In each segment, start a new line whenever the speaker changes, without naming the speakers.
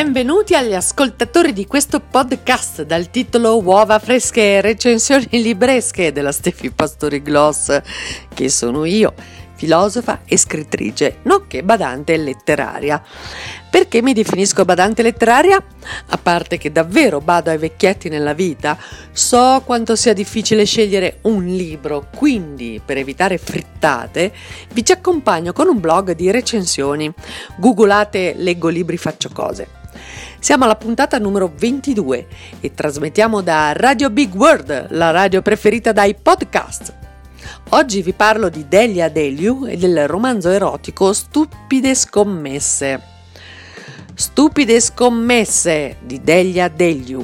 Benvenuti agli ascoltatori di questo podcast dal titolo Uova fresche e recensioni libresche della Stefi Pastori Gloss, che sono io, filosofa e scrittrice, nonché badante letteraria. Perché mi definisco badante letteraria? A parte che davvero bado ai vecchietti nella vita, so quanto sia difficile scegliere un libro, quindi per evitare frittate vi ci accompagno con un blog di recensioni. Googolate Leggo libri faccio cose. Siamo alla puntata numero 22 e trasmettiamo da Radio Big World, la radio preferita dai podcast. Oggi vi parlo di Delia Delju e del romanzo erotico Stupide scommesse. Stupide scommesse di Delia Delju.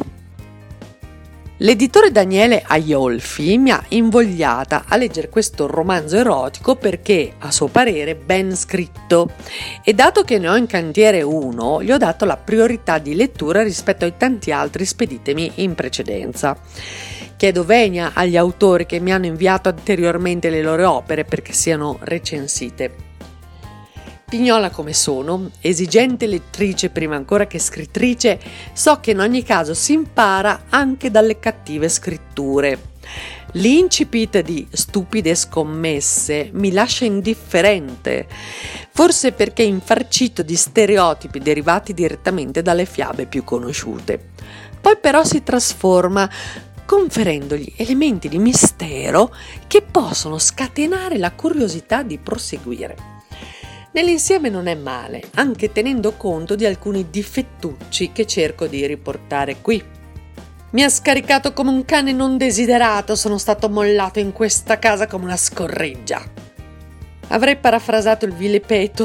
L'editore Daniele Aiolfi mi ha invogliata a leggere questo romanzo erotico perché, a suo parere, ben scritto, e dato che ne ho in cantiere uno, gli ho dato la priorità di lettura rispetto ai tanti altri speditemi in precedenza. Chiedo venia agli autori che mi hanno inviato anteriormente le loro opere perché siano recensite. Pignola come sono, esigente lettrice prima ancora che scrittrice, so che in ogni caso si impara anche dalle cattive scritture. L'incipit di Stupide scommesse mi lascia indifferente, forse perché infarcito di stereotipi derivati direttamente dalle fiabe più conosciute. Poi però si trasforma, conferendogli elementi di mistero che possono scatenare la curiosità di proseguire. Nell'insieme non è male, anche tenendo conto di alcuni difettucci che cerco di riportare qui. Mi ha scaricato come un cane non desiderato, sono stato mollato in questa casa come una scorreggia. Avrei parafrasato il vilipeto.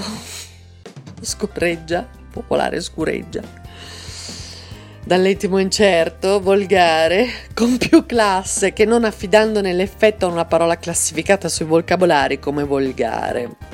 Scorreggia, popolare scureggia. Dall'etimo incerto, volgare, con più classe che non affidandone l'effetto a una parola classificata sui vocabolari come volgare.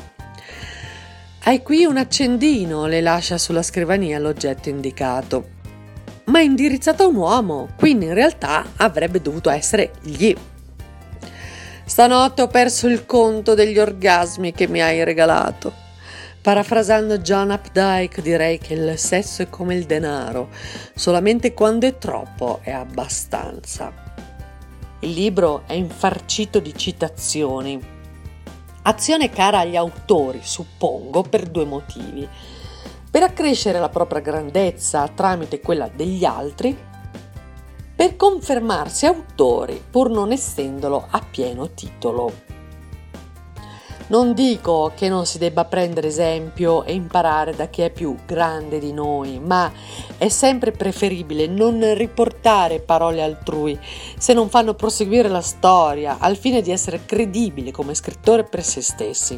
Hai qui un accendino, le lascia sulla scrivania l'oggetto indicato. Ma è indirizzato a un uomo, quindi in realtà avrebbe dovuto essere gli. Stanotte ho perso il conto degli orgasmi che mi hai regalato. Parafrasando John Updike direi che il sesso è come il denaro, solamente quando è troppo è abbastanza. Il libro è infarcito di citazioni. Azione cara agli autori, suppongo, per due motivi. Per accrescere la propria grandezza tramite quella degli altri, per confermarsi autori pur non essendolo a pieno titolo. Non dico che non si debba prendere esempio e imparare da chi è più grande di noi, ma è sempre preferibile non riportare parole altrui se non fanno proseguire la storia al fine di essere credibile come scrittore per se stessi.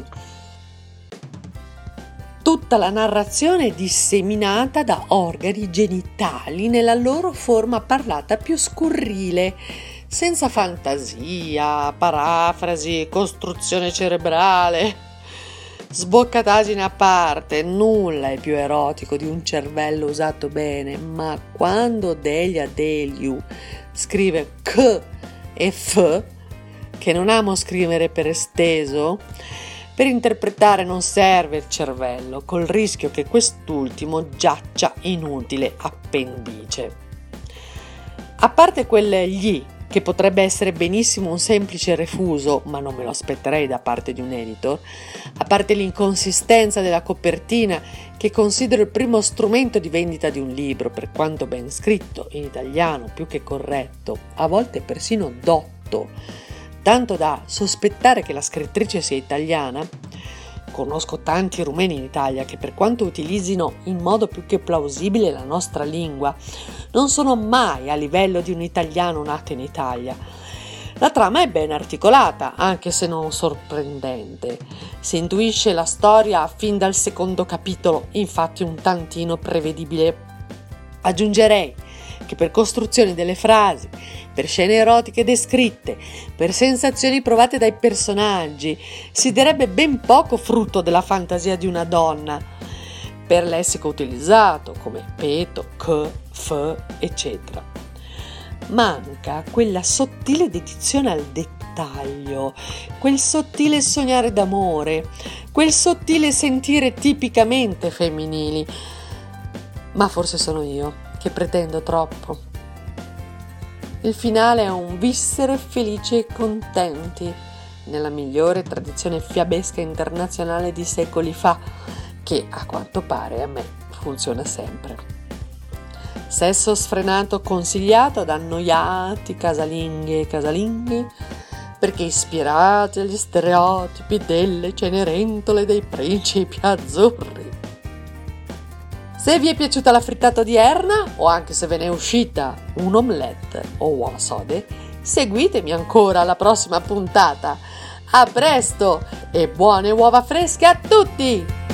Tutta la narrazione è disseminata da organi genitali nella loro forma parlata più scurrile, senza fantasia, parafrasi, costruzione cerebrale, sboccataggine a parte. Nulla è più erotico di un cervello usato bene, ma quando Delia Delju scrive k e f, che non amo scrivere per esteso, per interpretare non serve il cervello, col rischio che quest'ultimo giaccia inutile appendice. A parte quel gli, che potrebbe essere benissimo un semplice refuso, ma non me lo aspetterei da parte di un editor, a parte l'inconsistenza della copertina, che considero il primo strumento di vendita di un libro, per quanto ben scritto, in italiano più che corretto, a volte persino dotto, tanto da sospettare che la scrittrice sia italiana. Conosco tanti rumeni in Italia che, per quanto utilizzino in modo più che plausibile la nostra lingua, non sono mai a livello di un italiano nato in Italia. La trama è ben articolata, anche se non sorprendente. Si intuisce la storia fin dal secondo capitolo, infatti un tantino prevedibile. Aggiungerei che per costruzioni delle frasi, per scene erotiche descritte, per sensazioni provate dai personaggi, si direbbe ben poco frutto della fantasia di una donna. Per lessico utilizzato, come peto, c, f, eccetera. Manca quella sottile dedizione al dettaglio, quel sottile sognare d'amore, quel sottile sentire tipicamente femminili. Ma forse sono io che pretendo troppo. Il finale è un vissere felici e contenti, nella migliore tradizione fiabesca internazionale di secoli fa, che a quanto pare a me funziona sempre. Sesso sfrenato consigliato ad annoiati casalinghe e casalinghi, perché ispirati agli stereotipi delle cenerentole dei principi azzurri. Se vi è piaciuta la frittata odierna, o anche se ve ne è uscita un omelette o uova sode, seguitemi ancora alla prossima puntata. A presto e buone uova fresche a tutti!